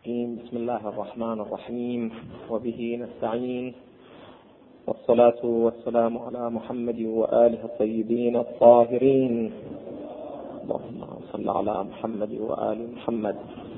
بسم الله الرحمن الرحيم، وبه نستعين، والصلاة والسلام على محمد وآله الطيبين الطاهرين. اللهم صل على محمد وآل محمد.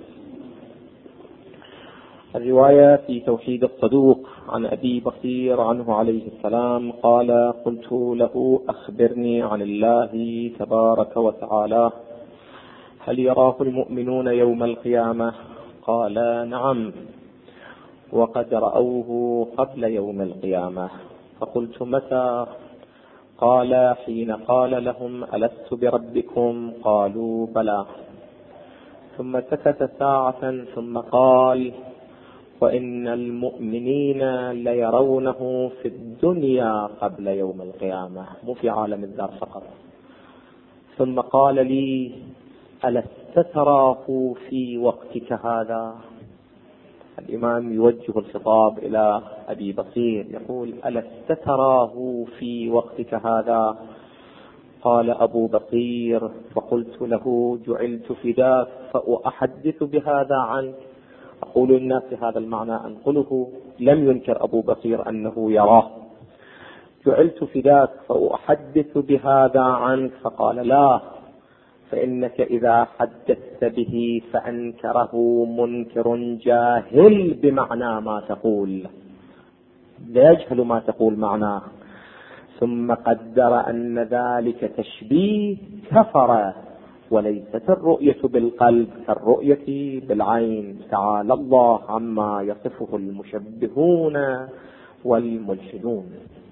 الرواية في توحيد الصدوق عن أبي بصير عنه عليه السلام قال: قلت له: أخبرني عن الله تبارك وتعالى، هل يراه المؤمنون يوم القيامة؟ قال: نعم، وقد رأوه قبل يوم القيامة. فقلت: متى؟ قال: حين قال لهم: ألست بربكم؟ قالوا: بلى. ثم سكت ساعة ثم قال: وإن المؤمنين ليرونه في الدنيا قبل يوم القيامة، مو في عالم الدار فقط. ثم قال لي: ألست تراه في وقتك هذا؟ الإمام يوجه الخطاب إلى أبي بصير يقول: ألست تراه في وقتك هذا؟ قال أبو بصير: فقلت له: جعلت فداك فأحدث بهذا عنك. أقول للناس هذا المعنى أنقله. لم ينكر أبو بصير أنه يراه. جعلت فداك فأحدث بهذا عنك. فقال: لا، فإنك إذا حدثت به فأنكره منكر جاهل بمعنى ما تقول، لا يجهل ما تقول معناه. ثم قدر أن ذلك تشبيه كفر، وليست الرؤية بالقلب كالرؤية بالعين. تعالى الله عما يصفه المشبهون والملحدون.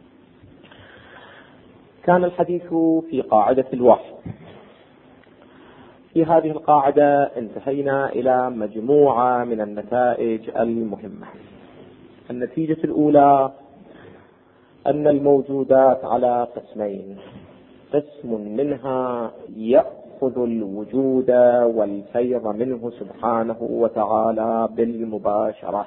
كان الحديث في قاعدة الوحي. في هذه القاعدة انتهينا إلى مجموعة من النتائج المهمة. النتيجة الأولى أن الموجودات على قسمين: قسم منها يأخذ الوجود والفيض منه سبحانه وتعالى بالمباشرة،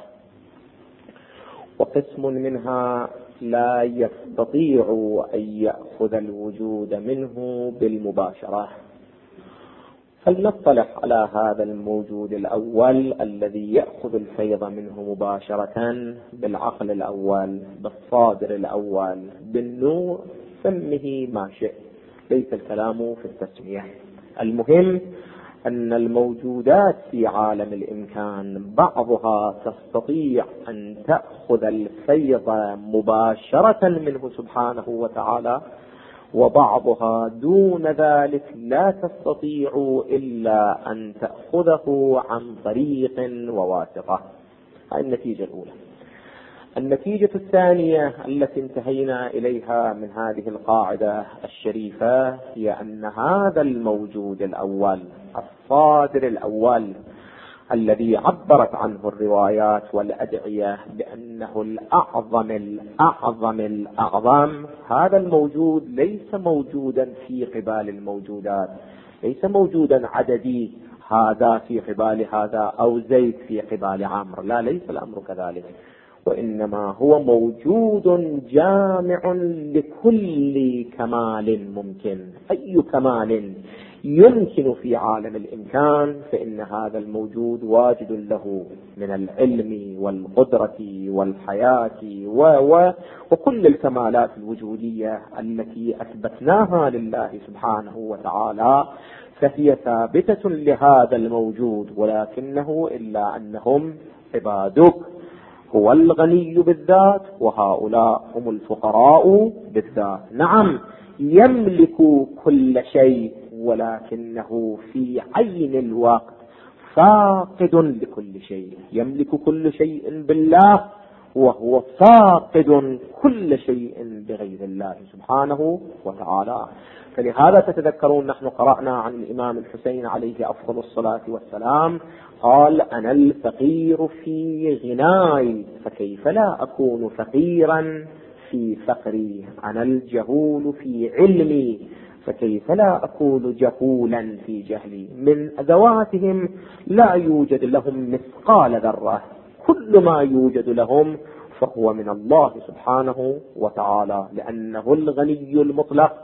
وقسم منها لا يستطيع أن يأخذ الوجود منه بالمباشرة. فلنطلع على هذا الموجود الأول الذي يأخذ الفيض منه مباشرة بالعقل الأول، بالصادر الأول، بالنور، سمه ما شئت، ليس الكلام في التسمية. المهم أن الموجودات في عالم الإمكان بعضها تستطيع أن تأخذ الفيض مباشرة منه سبحانه وتعالى، وبعضها دون ذلك لا تستطيع إلا أن تأخذه عن طريق وواسطة. هذه النتيجة الأولى. النتيجة الثانية التي انتهينا إليها من هذه القاعدة الشريفة هي أن هذا الموجود الأول، الصادر الأول، الذي عبرت عنه الروايات والأدعية بأنه الأعظم، هذا الموجود ليس موجودا في قبال الموجودات، ليس موجودا عددي، هذا في قبال هذا أو زيد في قبال عمرو، لا، ليس الأمر كذلك، وإنما هو موجود جامع لكل كمال ممكن. أي كمال يمكن في عالم الإمكان فإن هذا الموجود واجد له من العلم والقدرة والحياة وكل الكمالات الوجودية التي أثبتناها لله سبحانه وتعالى، فهي ثابتة لهذا الموجود، ولكنه إلا أنهم عبادك. هو الغني بالذات وهؤلاء هم الفقراء بالذات. نعم، يملك كل شيء، ولكنه في عين الوقت فاقد لكل شيء. يملك كل شيء بالله وهو فاقد كل شيء بغير الله سبحانه وتعالى. فلهذا تتذكرون نحن قرأنا عن الإمام الحسين عليه أفضل الصلاة والسلام قال: أنا الفقير في غناي، فكيف لا أكون فقيرا في فقري؟ أنا الجهول في علمي، فكيف لا أكون جهولا في جهلي؟ من أدواتهم لا يوجد لهم مثقال ذرة، كل ما يوجد لهم فهو من الله سبحانه وتعالى، لأنه الغني المطلق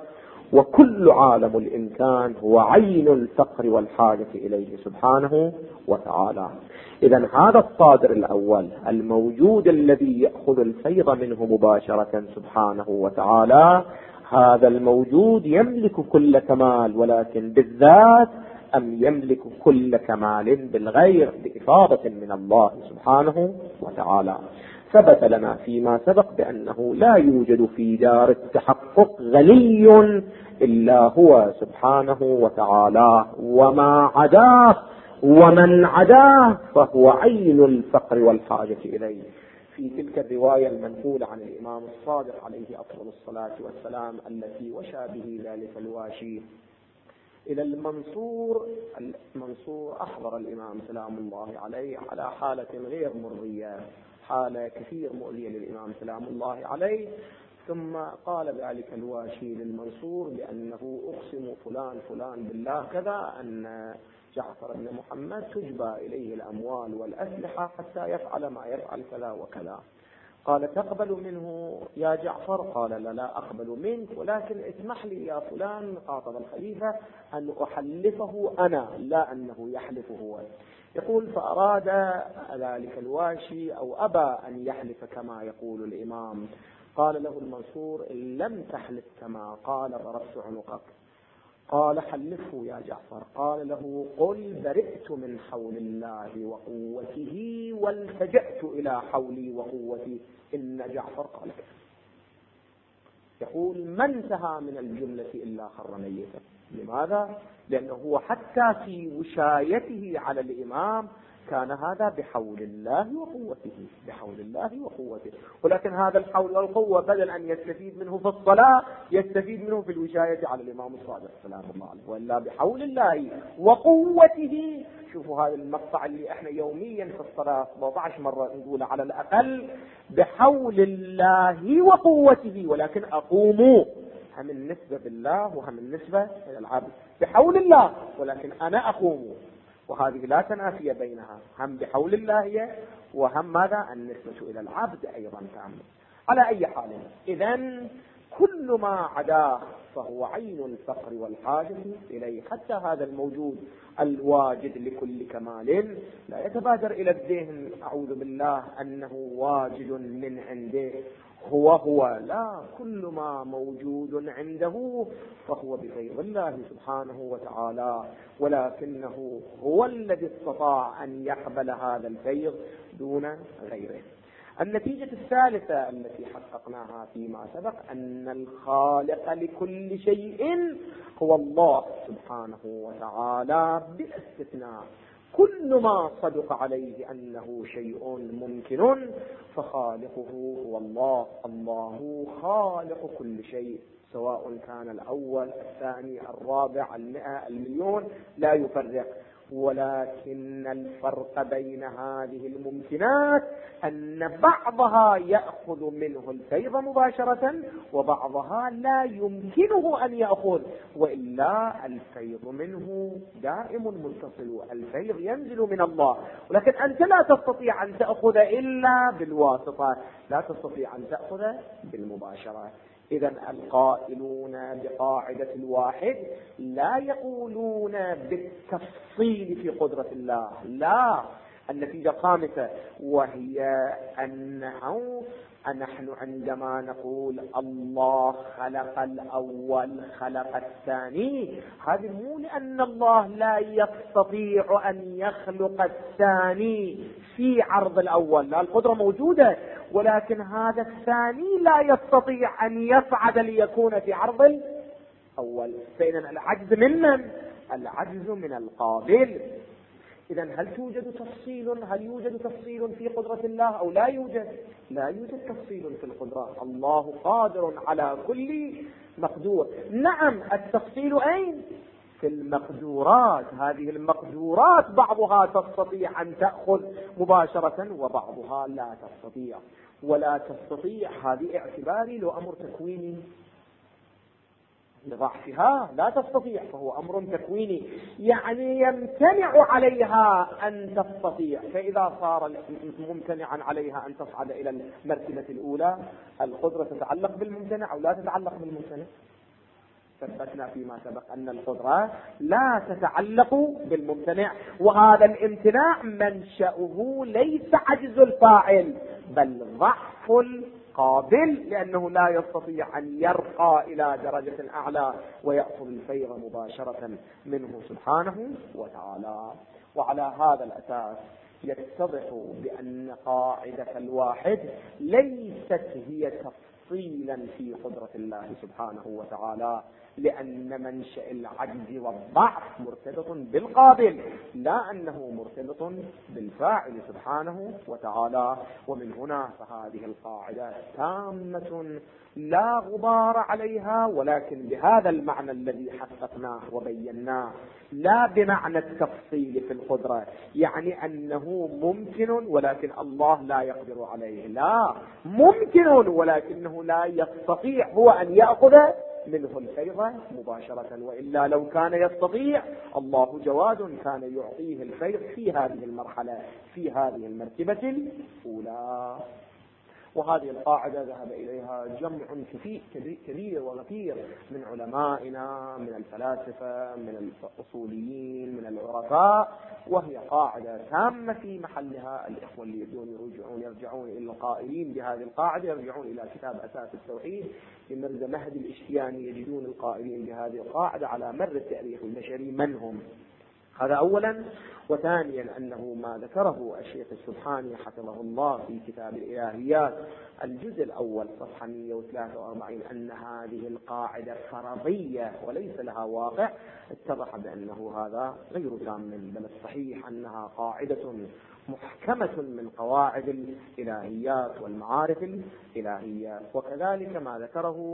وكل عالم الإمكان هو عين الفقر والحاجة إليه سبحانه وتعالى. إذا هذا الصادر الأول الموجود الذي يأخذ الفيض منه مباشرة سبحانه وتعالى، هذا الموجود يملك كل كمال، ولكن بالذات أم يملك كل كمال بالغير بإفاضة من الله سبحانه وتعالى. ثبت لنا فيما سبق بأنه لا يوجد في دار التحقق غني إلا هو سبحانه وتعالى، وما عداه ومن عداه فهو عين الفقر والحاجة إليه. في تلك الرواية المنقولة عن الإمام الصادق عليه أفضل الصلاة والسلام التي وشى به ذلك الواشي إلى المنصور أحضر الإمام سلام الله عليه على حالة غير مرضية، حالة كثير مؤذية للإمام سلام الله عليه، ثم قال ذلك الواشي للمنصور بأنه أقسم فلان بالله كذا أن جعفر بن محمد تجبى إليه الأموال والأسلحة حتى يفعل ما يفعل كذا وكذا. قال تقبل منه يا جعفر؟ قال لا أقبل منك، ولكن اسمح لي يا فلان، خاطب الخليفة، أن أحلفه أنا لا أنه يحلف هو. يقول فأراد ذلك الواشي أو أبى أن يحلف كما يقول الإمام. قال له المنصور إن لم تحلف كما قال ضربت عنقك. قال حلفه يا جعفر. قال له قل برئت من حول الله وقوته والتجأت إلى حولي وقوتي إن جعفر قال كذا. يقول ما انتهى من الجملة إلا خر ميتا. لماذا؟ لأنه هو حتى في وشايته على الإمام كان هذا بحول الله وقوته، ولكن هذا الحول والقوة بدل أن يستفيد منه في الصلاة يستفيد منه في الوشاية على الإمام الصادق سلام الله عليه، وإلا بحول الله وقوته. شوفوا هذا المقطع اللي احنا يوميا في الصلاة 17 مرة نقول على الأقل، بحول الله وقوته، ولكن أقوموا هم النسبة بالله وهم النسبة إلى العبد. بحول الله ولكن أنا أقوم، وهذه لا تنافي بينها، هم بحول الله وهم ماذا النسبة إلى العبد أيضا تعمل. على أي حال إذن كل ما عداه فهو عين الفقر والحاجة إليه. حتى هذا الموجود الواجد لكل كمال لا يتبادر إلى الذهن أعوذ بالله أنه واجد من عنده هو لا، كل ما موجود عنده فهو بغير الله سبحانه وتعالى، ولكنه هو الذي استطاع أن يقبل هذا الفيض دون غيره. النتيجة الثالثة التي حققناها فيما سبق أن الخالق لكل شيء هو الله سبحانه وتعالى بلا استثناء. كل ما صدق عليه أنه شيء ممكن فخالقه هو الله. الله خالق كل شيء، سواء كان الأول الثاني الرابع 100 1,000,000 لا يفرق. ولكن الفرق بين هذه الممكنات أن بعضها يأخذ منه الفيض مباشرة وبعضها لا يمكنه أن يأخذ، وإلا الفيض منه دائم متصل، الفيض ينزل من الله، ولكن أنت لا تستطيع أن تأخذ إلا بالواسطة، لا تستطيع أن تأخذ بالمباشرة. إذن القائلون بقاعدة الواحد لا يقولون بالتفصيل في قدرة الله، لا، النتيجة خامسة وهي أنه نحن عندما نقول الله خلق الأول خلق الثاني، هذه مو لأن الله لا يستطيع أن يخلق الثاني في عرض الأول، لا، القدرة موجودة، ولكن هذا الثاني لا يستطيع أن يصعد ليكون في عرض الأول. فإذا العجز ممن؟ العجز من القابل. إذن هل يوجد تفصيل في قدرة الله أو لا يوجد؟ لا يوجد تفصيل في القدرة، الله قادر على كل مقدور. نعم، التفصيل أين؟ في المقدورات. هذه المقدورات بعضها تستطيع أن تأخذ مباشرة وبعضها لا تستطيع. ولا تستطيع هذه اعتباري لو أمر تكويني لضعفها، لا تستطيع، فهو أمر تكويني يعني يمتنع عليها أن تستطيع. فإذا صار ممتنعا عليها أن تصعد إلى المرتبة الأولى، القدرة تتعلق بالممتنع أو لا تتعلق بالممتنع؟ ثبتنا فيما سبق أن القدرة لا تتعلق بالممتنع، وهذا الامتناع منشأه ليس عجز الفاعل بل ضعف القابل، لأنه لا يستطيع أن يرقى إلى درجة أعلى ويأخذ الفيض مباشرة منه سبحانه وتعالى. وعلى هذا الأساس يتضح بأن قاعدة الواحد ليست هي تفصيلا في قدرة الله سبحانه وتعالى، لأن منشأ العجز والضعف مرتبط بالقابل لا أنه مرتبط بالفاعل سبحانه وتعالى. ومن هنا فهذه القاعدة تامة لا غبار عليها، ولكن بهذا المعنى الذي حققناه وبيناه، لا بمعنى التفصيل في القدرة يعني أنه ممكن ولكن الله لا يقدر عليه، لا، ممكن ولكنه لا يستطيع هو أن يأخذ منه الفيض مباشرة، وإلا لو كان يستطيع الله جواد كان يعطيه الفيض في هذه المرحلة في هذه المرتبة الأولى. وهذه القاعدة ذهب إليها جمع كبير وغفير من علمائنا، من الفلاسفة، من الأصوليين، من العرفاء، وهي قاعدة تامة في محلها. الإخوة اللي يرجعون إلى القائلين بهذه القاعدة يرجعون إلى كتاب أساس التوحيد لمرزا مهدي الاشتياني، يجدون القائلين بهذه القاعدة على مر التاريخ البشري من هم. هذا أولا. وثانيا أنه ما ذكره الشيخ السبحاني حفظه الله في كتاب الإلهيات الجزء الأول صفحة 143 أن هذه القاعدة فرضية وليس لها واقع، اتضح بأنه هذا غير تام، بل الصحيح أنها قاعدة محكمة من قواعد الإلهيات والمعارف الإلهيات. وكذلك ما ذكره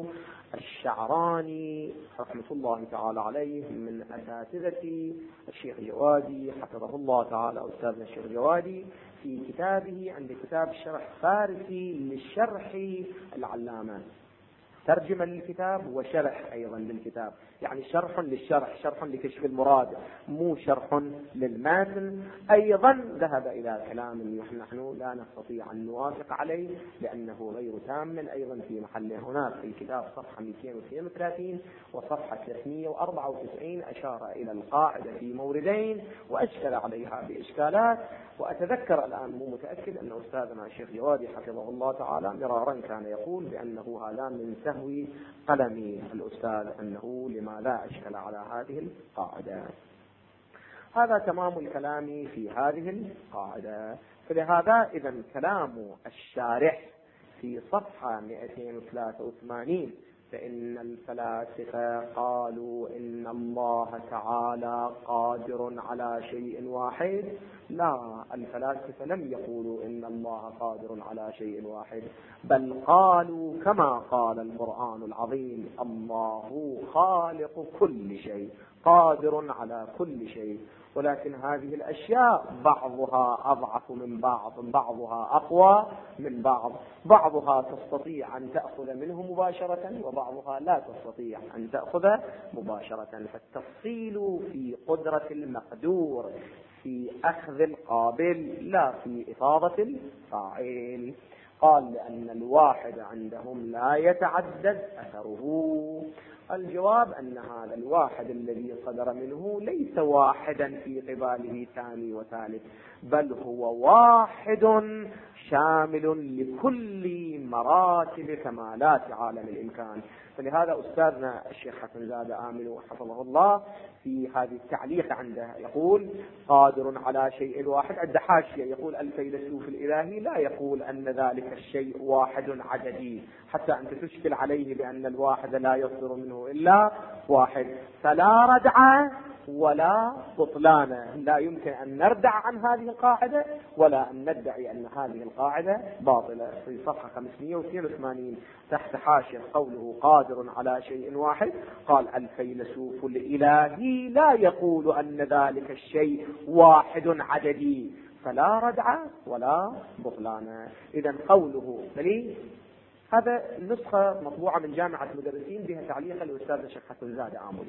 الشعراني رحمة الله تعالى عليه من أساتذة الشيخ جوادي حفظه الله تعالى، أستاذنا الشيخ جوادي في كتابه عند كتاب شرح فارسي للشرح العلامة، ترجمة للكتاب وشرح أيضا للكتاب، يعني شرح للشرح، شرح لكشف المراد، مو شرح للمتن. أيضا ذهب إلى كلام نحن لا نستطيع أن نوافق عليه لأنه غير تام، أيضا في محله هناك في الكتاب صفحة 232 وصفحة 394 أشار إلى القاعدة في موردين وأشكل عليها بإشكالات. وأتذكر الآن مو متأكد أن أستاذنا الشيخ جوادي حفظه الله تعالى مرارا كان يقول بأنه هذا من سهو قلمي الأستاذ، أنه لما لا أشكل على هذه القاعدة. هذا تمام الكلام في هذه القاعدة. فلهذا إذا كلام الشارح في صفحة 283 فإن الفلاسفة قالوا إن الله تعالى قادر على شيء واحد، لا، الفلاسفة لم يقولوا إن الله قادر على شيء واحد، بل قالوا كما قال القرآن العظيم الله خالق كل شيء قادر على كل شيء، ولكن هذه الأشياء بعضها أضعف من بعض، بعضها أقوى من بعض، بعضها تستطيع أن تأخذ منه مباشرة وبعضها لا تستطيع أن تأخذ مباشرة. فالتفصيل في قدرة المقدور في أخذ القابل لا في إفاضة الفاعل. قال لأن الواحد عندهم لا يتعدد أثره. الجواب أن هذا الواحد الذي صدر منه ليس واحدا في قباله ثاني وثالث، بل هو واحد شامل لكل مراتب كمالات عالم الإمكان. فلهذا أستاذنا الشيخ حسن زاد آمل حفظه الله في هذه التعليق عنده يقول قادر على شيء واحد، عند حاشية يقول الفيلسوف الإلهي لا يقول أن ذلك الشيء واحد عددي حتى أنت تشكل عليه بأن الواحد لا يصدر منه إلا واحد، فلا ردع ولا بطلان. لا يمكن أن نردع عن هذه القاعدة ولا أن ندعي أن هذه القاعدة باطلة. في صفحة 582 تحت حاشية قوله قادر على شيء واحد قال الفيلسوف الإلهي لا يقول أن ذلك الشيء واحد عددي، فلا ردع ولا بطلان. إذن قوله دليل. هذا النسخة مطبوعة من جامعة المدرسين بها تعليق الأستاذ الشيخ حسن زاد آمل.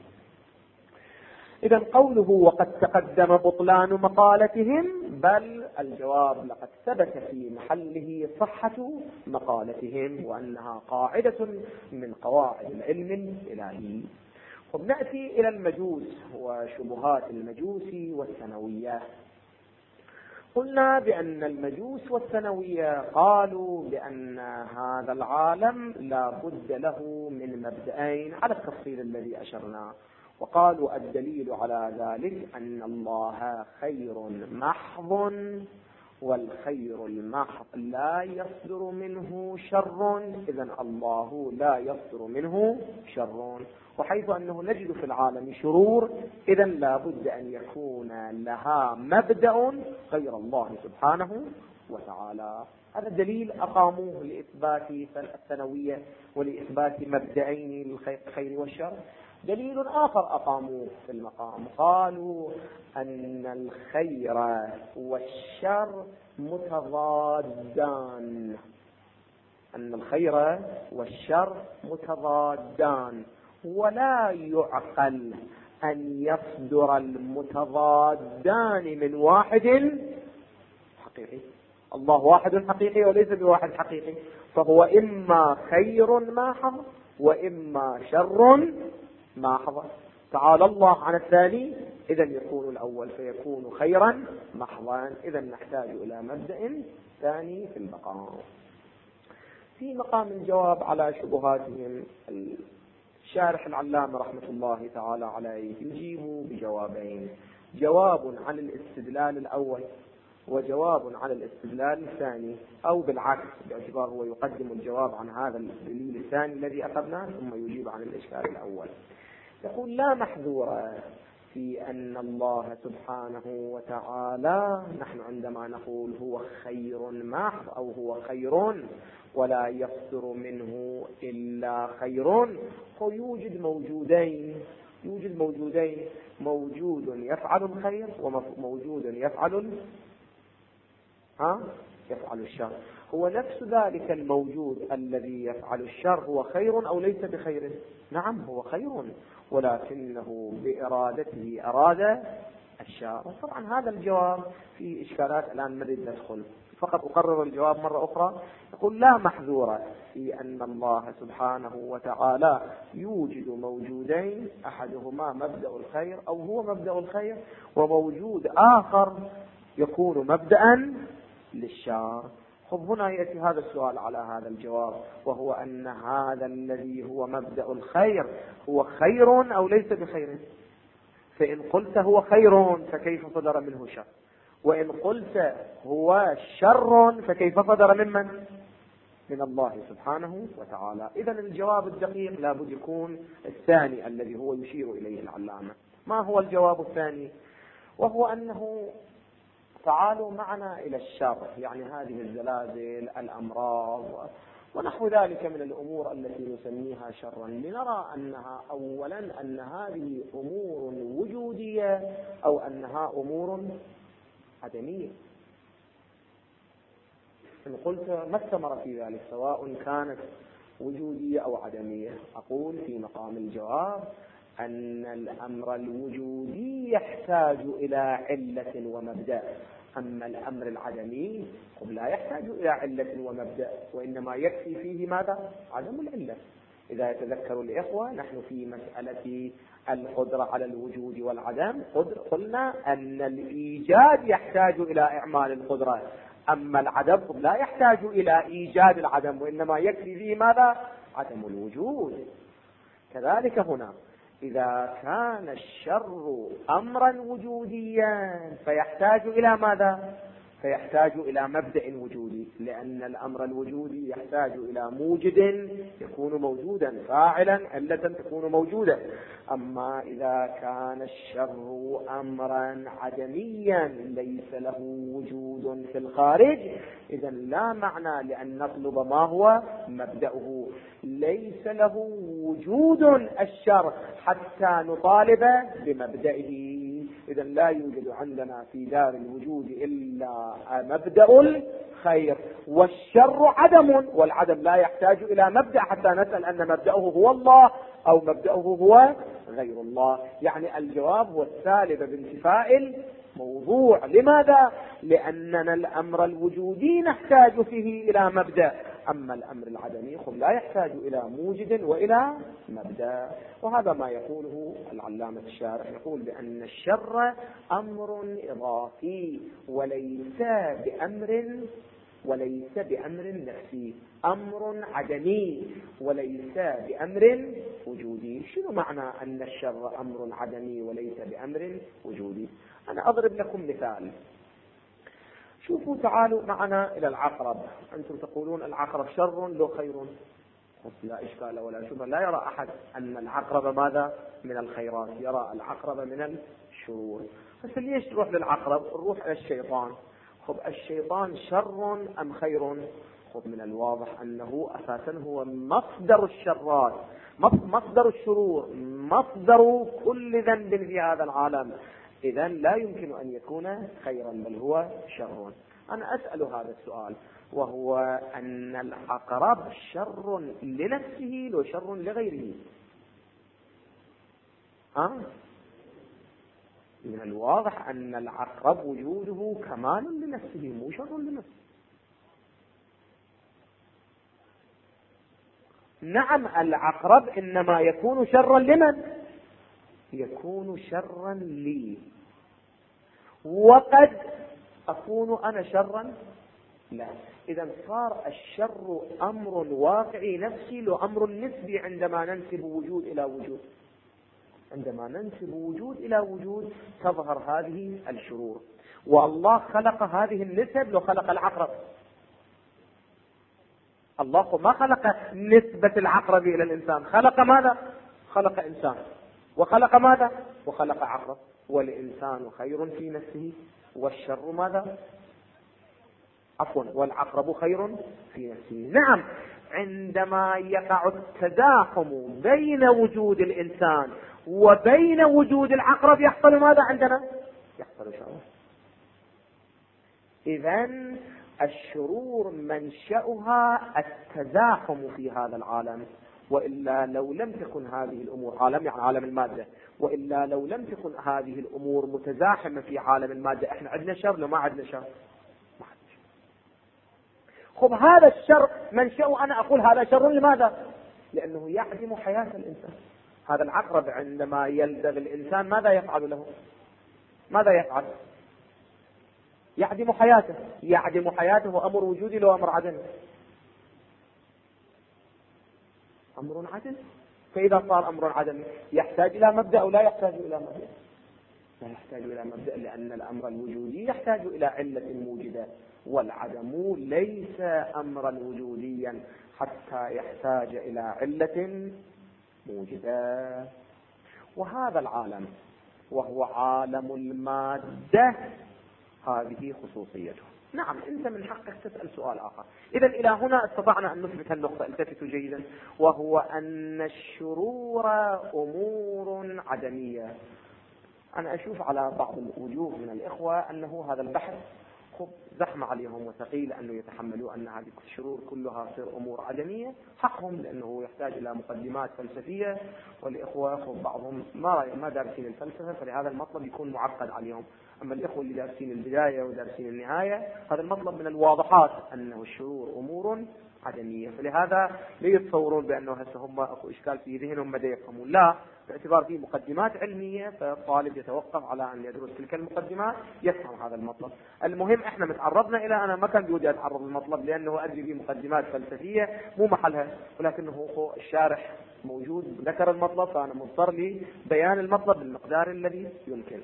إذن قوله وقد تقدم بطلان مقالتهم، بل الجواب لقد ثبت في محله صحة مقالتهم وأنها قاعدة من قواعد العلم الإلهي. وبنأتي إلى المجوس وشبهات المجوس والثنوية. قلنا بأن المجوس والثنوية قالوا بأن هذا العالم لا بد له من مبدأين على التفصيل الذي أشرنا، وقالوا الدليل على ذلك أن الله خير محض، والخير المحض لا يصدر منه شر، إذن الله لا يصدر منه شر. وحيث أنه نجد في العالم شرور، إذن لا بد أن يكون لها مبدأ غير الله سبحانه وتعالى. هذا الدليل أقاموه لإثبات الثنوية ولإثبات مبدأين الخير والشر. دليل آخر أقاموه في المقام، قالوا أن الخير والشر متضادان، أن الخير والشر متضادان، ولا يعقل أن يصدر المتضادان من واحد حقيقي. الله واحد حقيقي وليس بواحد حقيقي، فهو إما خير محض وإما شر محض. تعالى الله عن الثاني، إذا يكون الأول فيكون خيرا محضا. إذا نحتاج إلى مبدأ ثاني في المقام. في مقام الجواب على شبهاتهم، الشارح العلامة رحمة الله تعالى عليه يجيب بجوابين: جواب عن الاستدلال الأول وجواب عن الاستدلال الثاني، أو بالعكس باعتبار هو يقدم الجواب عن هذا الدليل الثاني الذي أخذناه ثم يجيب عن الإشكال الأول. يقول: لا محذور في أن الله سبحانه وتعالى، نحن عندما نقول هو خير محض أو هو خير ولا يصدر منه إلا خير، فيوجد موجودين، موجود يفعل الخير وموجود يفعل الشر. هو نفس ذلك الموجود الذي يفعل الشر هو خير أو ليس بخير؟ نعم هو خير، ولكنه بإرادته أراد الشر. طبعا هذا الجواب في إشكالات الآن نريد ندخل، فقط أقرر الجواب مرة أخرى. يقول: لا محذور في أن الله سبحانه وتعالى يوجد موجودين، أحدهما مبدأ الخير أو هو مبدأ الخير، وموجود آخر يكون مبدأ للشر. هنا يأتي هذا السؤال على هذا الجواب، وهو أن هذا الذي هو مبدأ الخير هو خير أو ليس بخير؟ فإن قلت هو خير فكيف صدر منه شر؟ وإن قلت هو شر فكيف صدر ممن؟ من الله سبحانه وتعالى. إذن الجواب الدقيق لابد يكون الثاني الذي هو يشير إليه العلامة. ما هو الجواب الثاني؟ وهو أنه تعالوا معنا إلى الشر، يعني هذه الزلازل، الأمراض ونحو ذلك من الأمور التي نسميها شرا، لنرى أنها أولا أن هذه أمور وجودية أو أنها أمور عدمية. إن قلت ما الثمرة في ذلك سواء كانت وجودية أو عدمية؟ أقول في مقام الجواب أن الأمر الوجودي يحتاج إلى علة ومبدأ، أما الأمر العدمي لا يحتاج إلى علة ومبدأ، وإنما يكفي فيه ماذا؟ عدم العلة. إذا يتذكر الإخوة نحن في مسألة القدرة على الوجود والعدم قلنا أن الإيجاد يحتاج إلى إعمال القدرة، أما العدم لا يحتاج إلى إيجاد العدم، وإنما يكفي فيه ماذا؟ عدم الوجود. كذلك هنا إذا كان الشر أمرا وجوديا فيحتاج إلى ماذا؟ فيحتاج إلى مبدأ وجودي، لأن الأمر الوجودي يحتاج إلى موجد يكون موجودا، فاعلا علة تكون موجودة. أما إذا كان الشر أمرا عدميا ليس له وجود في الخارج، إذا لا معنى لأن نطلب ما هو مبدأه. ليس له وجود الشر حتى نطالب بمبدئه. إذا لا يوجد عندنا في دار الوجود إلا مبدأ الخير، والشر عدم، والعدم لا يحتاج إلى مبدأ حتى نسأل أن مبدأه هو الله أو مبدأه هو غير الله. يعني الجواب هو السالب بانتفاء الموضوع. لماذا؟ لأننا الأمر الوجودي نحتاج فيه إلى مبدأ، أما الأمر العدمي لا يحتاج إلى موجد وإلى مبدأ. وهذا ما يقوله العلامة الشارح، يقول بأن الشر أمر إضافي وليس بأمر نفسي، أمر عدمي وليس بأمر وجودي. شنو معنى أن الشر أمر عدمي وليس بأمر وجودي؟ أنا أضرب لكم مثال. شوفوا، تعالوا معنا إلى العقرب. أنتم تقولون العقرب شر لو خير، لا إشكال ولا شبهة، لا يرى أحد أن العقرب ماذا من الخيرات، يرى العقرب من الشرور. بس ليش نروح للعقرب؟ نروح إلى الشيطان. الشيطان شر أم خير؟ من الواضح أنه أساسا هو مصدر الشرات، مصدر الشرور، مصدر كل ذنب في هذا العالم. إذن لا يمكن أن يكون خيرا، بل هو شر. أنا أسأل هذا السؤال، وهو أن العقرب شر لنفسه لو شر لغيره؟ من الواضح أن العقرب وجوده كمال لنفسه مو شر لنفسه. نعم، العقرب إنما يكون شرا لمن؟ يكون شرا لي، وقد أكون أنا شرا لا. إذا صار الشر أمر واقعي نفسي لو أمر نسبي عندما ننسب وجود إلى وجود. عندما ننسب وجود إلى وجود تظهر هذه الشرور. والله خلق هذه النسب لو خلق العقرب. الله ما خلق نسبة العقرب إلى الإنسان، خلق ماذا؟ خلق إنسان، وخلق ماذا؟ وخلق عقرب. والإنسان خير في نفسه، والشر ماذا؟ عفوا، والعقرب خير في نفسه. نعم، عندما يقع التزاحم بين وجود الإنسان وبين وجود العقرب يحصل ماذا عندنا؟ يحصل شر. إذن الشرور منشأها التزاحم في هذا العالم، وإلا لو لم تكن هذه الأمور عالم المادة، وإلا لو لم تكن هذه الأمور متزاحمة في عالم المادة، احنا عندنا شر لو ما عندنا شر؟ ما عندنا شر. هذا الشر منشأه، أنا أقول هذا شر لماذا؟ لأنه يعدم حياة الإنسان. هذا العقرب عندما يلدغ الإنسان ماذا يفعل له؟ ماذا يفعل؟ يعدم حياته. يعدم حياته أمر وجودي لو أمر عدمي؟ أمر عدمي. فإذا صار أمر عدمي يحتاج إلى مبدأ أو لا يحتاج إلى مبدأ؟ لا يحتاج إلى مبدأ، لأن الأمر الوجودي يحتاج إلى علة موجدة، والعدم ليس أمرا وجوديا حتى يحتاج إلى علة موجدة. وهذا العالم وهو عالم المادة هذه خصوصيته. نعم، أنت من حقك تسأل سؤال آخر. إذا إلى هنا استطعنا أن نثبت النقطة، التفتوا جيدا، وهو أن الشرور أمور عدمية. أنا أشوف على بعض الوجوه من الإخوة أنه هذا البحث زحمة عليهم وثقيل أنه يتحملوا أن هذه الشرور كلها تصير أمور عدمية. حقهم، لأنه يحتاج إلى مقدمات فلسفية، والإخوة بعضهم ما دارسين الفلسفة، فلهذا المطلب يكون معقد عليهم. أما الإخوة اللي دارسين البداية ودارسين النهاية، هذا المطلب من الواضحات أنه الشرور أمور عدمية، فلهذا لا يتصورون بأنه هسه هم أكو إشكال في ذهنهم بدأ يفهمون. لا، باعتبار فيه مقدمات علمية، فالطالب يتوقف على أن يدرس تلك المقدمات يفهم هذا المطلب. المهم إحنا متعرضنا إلى، أنا ما كان بودي أتعرض للمطلب لأنه أدري فيه مقدمات فلسفية مو محلها، ولكنه الشارح موجود ذكر المطلب، فأنا مضطر لي بيان المطلب بالمقدار الذي يمكن.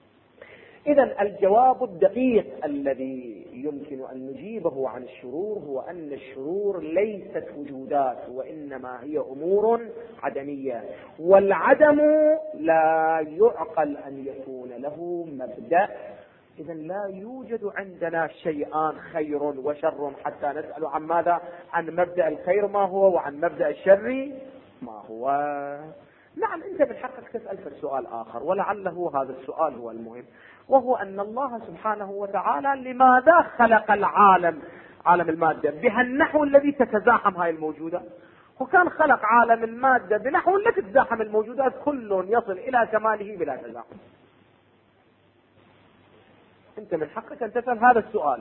إذن الجواب الدقيق الذي يمكن أن نجيبه عن الشرور هو أن الشرور ليست وجودات، وإنما هي أمور عدمية، والعدم لا يعقل أن يكون له مبدأ. إذن لا يوجد عندنا شيئان خير وشر حتى نسأل عن ماذا؟ عن مبدأ الخير ما هو، وعن مبدأ الشر ما هو. نعم، أنت من حقك تسأل في السؤال آخر، ولعله هذا السؤال هو المهم، وهو أن الله سبحانه وتعالى لماذا خلق العالم، عالم المادة، بهالنحو الذي تتزاحم هاي الموجودات؟ وكان خلق عالم المادة بنحو لا تتزاحم الموجودات، كل يصل إلى كماله بلا تزاحم. أنت من حقك أن تسأل هذا السؤال.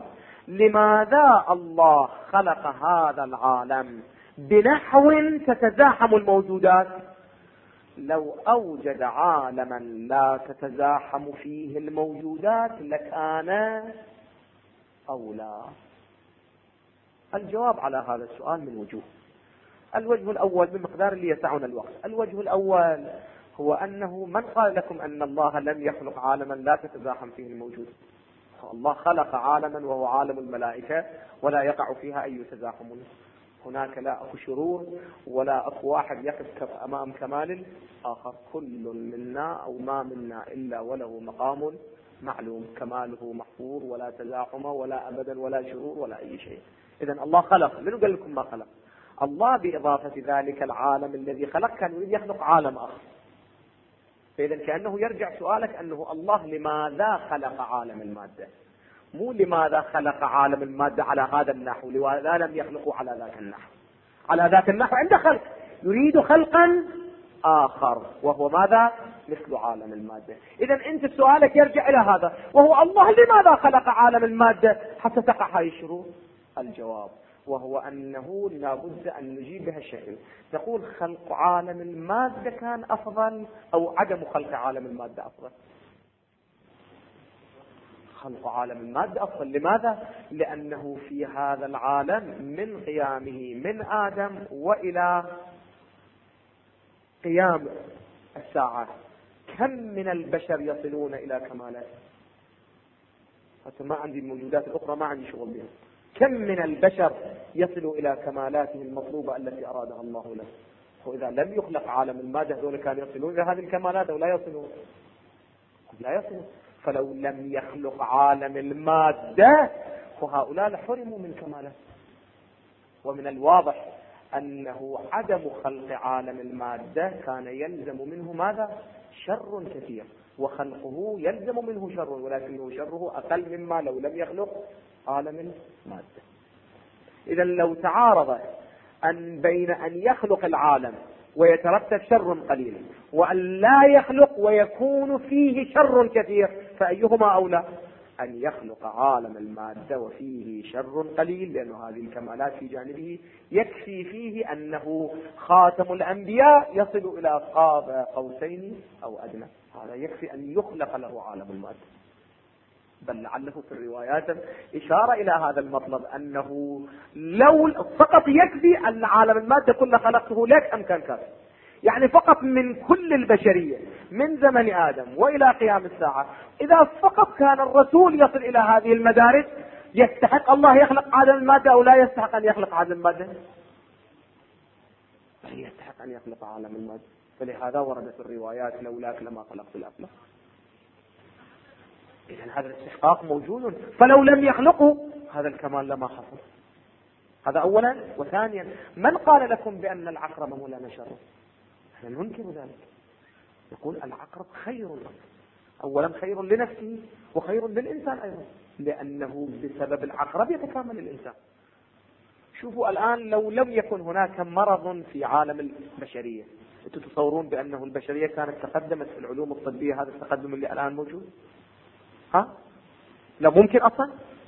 لماذا الله خلق هذا العالم بنحو تتزاحم الموجودات؟ لو أوجد عالما لا تتزاحم فيه الموجودات لكان أولى. الجواب على هذا السؤال من وجوه. الوجه الأول بمقدار اللي يسعنا الوقت. الوجه الأول هو أنه من قال لكم أن الله لم يخلق عالما لا تتزاحم فيه الموجود؟ الله خلق عالما وهو عالم الملائكة ولا يقع فيها أي تزاحم. هناك لا أكو شرور ولا أكو واحد يقف أمام كمال الآخر. كل منا أو ما منا إلا وله مقام معلوم، كماله محفور ولا تزاحم ولا أبدا ولا شرور ولا أي شيء. إذن الله خلق. من قال لكم ما خلق؟ الله بإضافة ذلك العالم الذي خلق كان يريد يخلق عالم آخر. فإذا كأنه يرجع سؤالك أنه الله لماذا خلق عالم المادة، مو لماذا خلق عالم المادة على هذا النحو، لماذا لم يخلقوا على ذاك النحو. على ذاك النحو عند خلق، يريد خلقا آخر وهو ماذا؟ مثل عالم المادة. إذا أنت سؤالك يرجع إلى هذا، وهو الله لماذا خلق عالم المادة حتى تقع هذه الشرور؟ الجواب وهو أنه لابد أن نجيب بهالشكل. نقول خلق عالم المادة كان أفضل أو عدم خلق عالم المادة أفضل؟ خلق عالم المادة أفضل. لماذا؟ لأنه في هذا العالم من قيامه من آدم وإلى قيام الساعة كم من البشر يصلون إلى كمالات. حتى ما عندي الموجودات الأخرى ما عندي شغل بها. كم من البشر يصل إلى كمالاته المطلوبة التي أرادها الله له. وإذا لم يخلق عالم المادة دول كانوا يصلون إلى هذه الكمالات أو لا يصلون؟ لا يصلون. فلو لم يخلق عالم المادة فهؤلاء لحرموا من كمالات. ومن الواضح أنه عدم خلق عالم المادة كان يلزم منه ماذا؟ شر كثير، وخلقه يلزم منه شر، ولكنه شره أقل مما لو لم يخلق عالم المادة. إذا لو تعارض أن بين أن يخلق العالم ويترتب شر قليل وأن لا يخلق ويكون فيه شر كثير، فأيهما أولى؟ أن يخلق عالم المادة وفيه شر قليل، لأن هذه الكمالات في جانبه يكفي فيه أنه خاتم الأنبياء يصل إلى قاب قوسين أو أدنى. هذا يكفي أن يخلق له عالم المادة. بل لعله في الروايات إشارة إلى هذا المطلب، أنه لو فقط يكفي أن عالم المادة كله خلقته لك أم كان كافي. يعني فقط من كل البشرية من زمن آدم وإلى قيام الساعة، إذا فقط كان الرسول يصل إلى هذه المدارج، يستحق الله يخلق عالم المادة أو لا يستحق أن يخلق عالم المادة؟ يستحق أن يخلق عالم المادة. فلهذا وردت الروايات لولاك لما خلقت الأفلاك. إذن هذا الاستحقاق موجود، فلو لم يخلقوا هذا الكمال لما حصل. هذا أولا. وثانيا، من قال لكم بأن العقرب مولانا شر؟ احنا ننكر ذلك، نقول العقرب خير لك. أولا خير لنفسه وخير للإنسان أيضا، لأنه بسبب العقرب يتكامل الإنسان. شوفوا الآن لو لم يكن هناك مرض في عالم البشرية، أنتم تتصورون بأنه البشرية كانت تقدمت في العلوم الطبية هذا التقدم اللي الآن موجود؟ لا ممكن أصلا.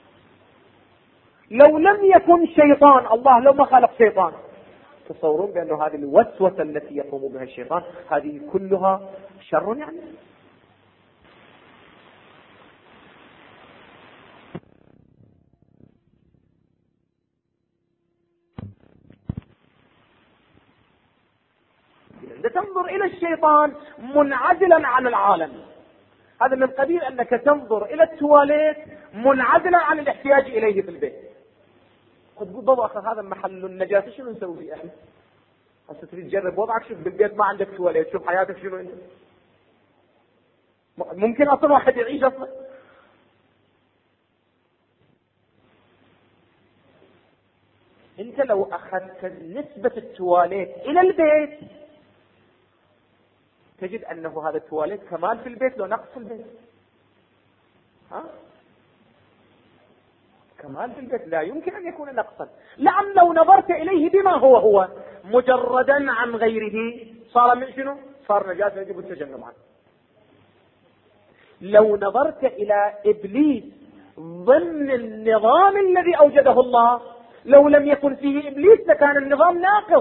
لو لم يكن شيطان، الله لو ما خلق شيطان، تصورون بأنه هذه الوسوسة التي يقوم بها الشيطان هذه كلها شر؟ يعني تنظر إلى الشيطان منعزلا عن العالم. هذا من قبيل أنك تنظر إلى التواليت منعزلا عن الاحتياج إليه في البيت. قد تقول بابا أخي هذا محل النجاسة، شنو نسوي فيه احنا؟ هسه تريد تجرب وضعك، شوف بالبيت ما عندك تواليت، شوف حياتك شنو انت. ممكن أصلا واحد يعيش أصلا؟ انت لو أخذت نسبة التواليت إلى البيت تجد أنه هذا التواليت كمال في البيت لو نقص في البيت. كمال في البيت لا يمكن أن يكون نقصا. لأن لو نظرت إليه بما هو مجردا عن غيره صار من شنو؟ صار نجاسة يجب التجنب عنه. لو نظرت إلى إبليس ضمن النظام الذي أوجده الله. لو لم يكن فيه إبليس لكان النظام ناقص،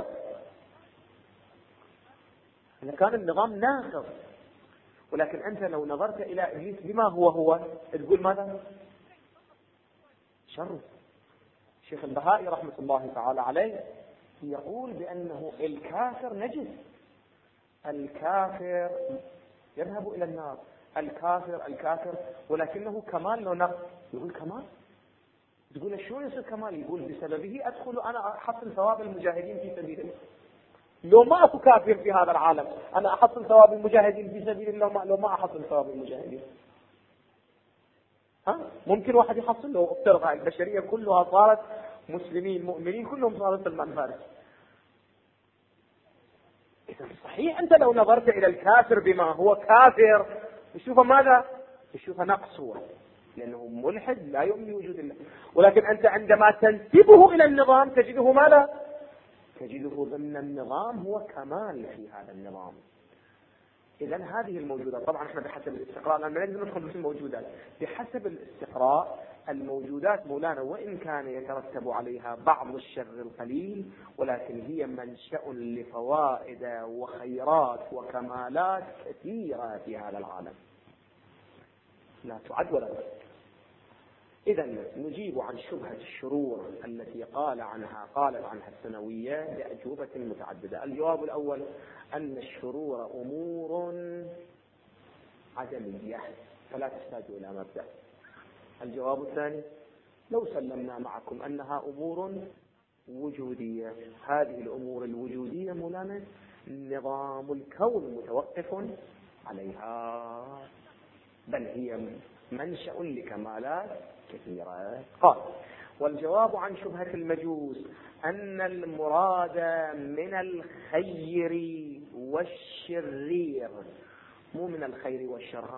لكان النظام ناقص. ولكن أنت لو نظرت إلى إبليس بما هو تقول ماذا؟ شر. الشيخ البهائي رحمة الله تعالى عليه يقول بأنه الكافر نجس، الكافر يذهب إلى النار، الكافر ولكنه كمال لو نقص. يقول كمال؟ تقول شلون يصير كمال؟ يقول بسببه أدخل أنا أحصل ثواب المجاهدين في سبيل الله. لو ما أكو كافر في هذا العالم أنا أحصل ثواب المجاهدين في سبيل الله، لو ما أحصل ثواب المجاهدين ممكن واحد يحصل؟ لو افترض البشرية كلها صارت مسلمين مؤمنين كلهم صاروا سلمان فارس. إذا صحيح أنت لو نظرت إلى الكافر بما هو كافر تشوفه ماذا؟ تشوفه نقص، هو لأنه ملحد لا يؤمن بوجود الله. ولكن أنت عندما تنسبه إلى النظام تجده ماذا؟ تجده ضمن النظام هو كمال في هذا النظام. إذن هذه الموجودات طبعا احنا بحسب الاستقراء، لأن لازم ندخل في الموجودات بحسب الاستقراء. الموجودات مولانا وإن كان يترتب عليها بعض الشر القليل، ولكن هي منشأ لفوائد وخيرات وكمالات كثيرة في هذا العالم لا تعد ولا تحصى. إذن نجيب عن شبهة الشرور التي قالت عنها الثانوية بأجوبة متعددة. الجواب الأول أن الشرور أمور عدمية فلا تحتاج إلى مبدأ. الجواب الثاني لو سلمنا معكم أنها أمور وجودية، هذه الأمور الوجودية مولانا نظام الكون متوقف عليها، بل هي منشأ لكمالات كثيرة. قال والجواب عن شبهة المجوس أن المراد من الخير والشرير، مو من الخير والشر.